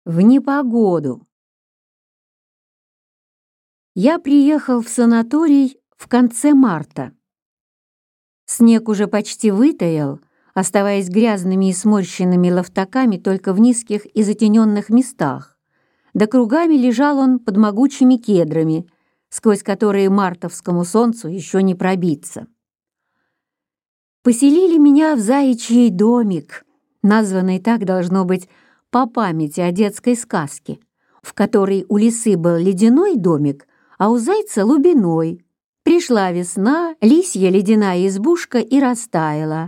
В непогоду. Я приехал в санаторий в конце марта. Снег уже почти вытаял, оставаясь грязными и сморщенными лофтаками только в низких и затененных местах, да кругами лежал он под могучими кедрами, сквозь которые мартовскому солнцу еще не пробиться. Поселили меня в заячий домик, названный так, должно быть, по памяти о детской сказке, в которой у лисы был ледяной домик, а у зайца лубиной. Пришла весна, лисья ледяная избушка и растаяла.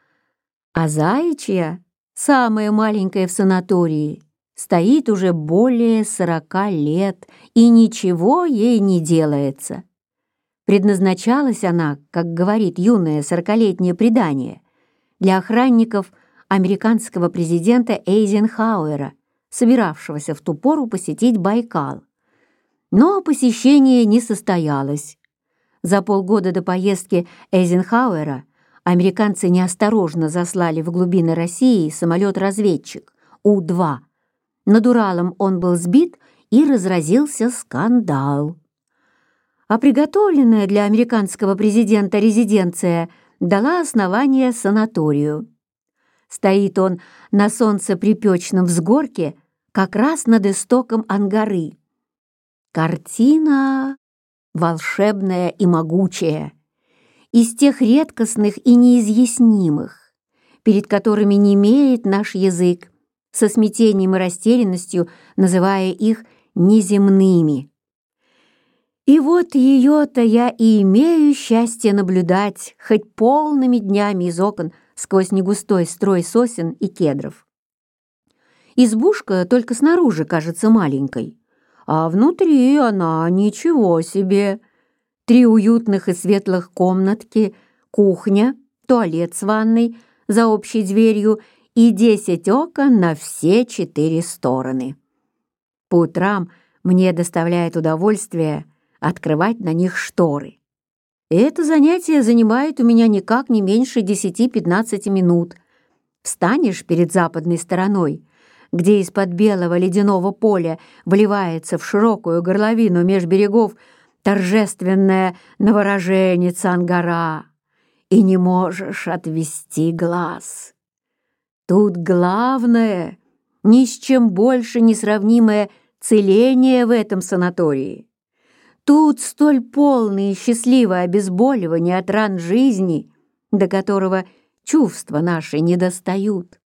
А заячья, самая маленькая в санатории, стоит уже более 40 лет, и ничего ей не делается. Предназначалась она, как говорит юное 40-летнее предание, для охранников американского президента Эйзенхауэра, собиравшегося в ту пору посетить Байкал. Но посещение не состоялось. За полгода до поездки Эйзенхауэра американцы неосторожно заслали в глубины России самолет-разведчик У-2. Над Уралом он был сбит, и разразился скандал. А приготовленная для американского президента резиденция дала основание санаторию. Стоит он на солнцеприпечном взгорке, как раз над истоком Ангары. Картина волшебная и могучая, из тех редкостных и неизъяснимых, перед которыми немеет наш язык, со смятением и растерянностью называя их неземными. И вот ее-то я и имею счастье наблюдать хоть полными днями из окон сквозь негустой строй сосен и кедров. Избушка только снаружи кажется маленькой, а внутри она ничего себе. 3 уютных и светлых комнатки, кухня, туалет с ванной за общей дверью и 10 окон на все 4 стороны. По утрам мне доставляет удовольствие открывать на них шторы. Это занятие занимает у меня никак не меньше 10-15 минут. Встанешь перед западной стороной, где из-под белого ледяного поля вливается в широкую горловину меж берегов торжественная новороженица Ангара, и не можешь отвести глаз. Тут главное, ни с чем больше не сравнимое целение в этом санатории. Тут столь полное и счастливое обезболивание от ран жизни, до которого чувства наши не достают.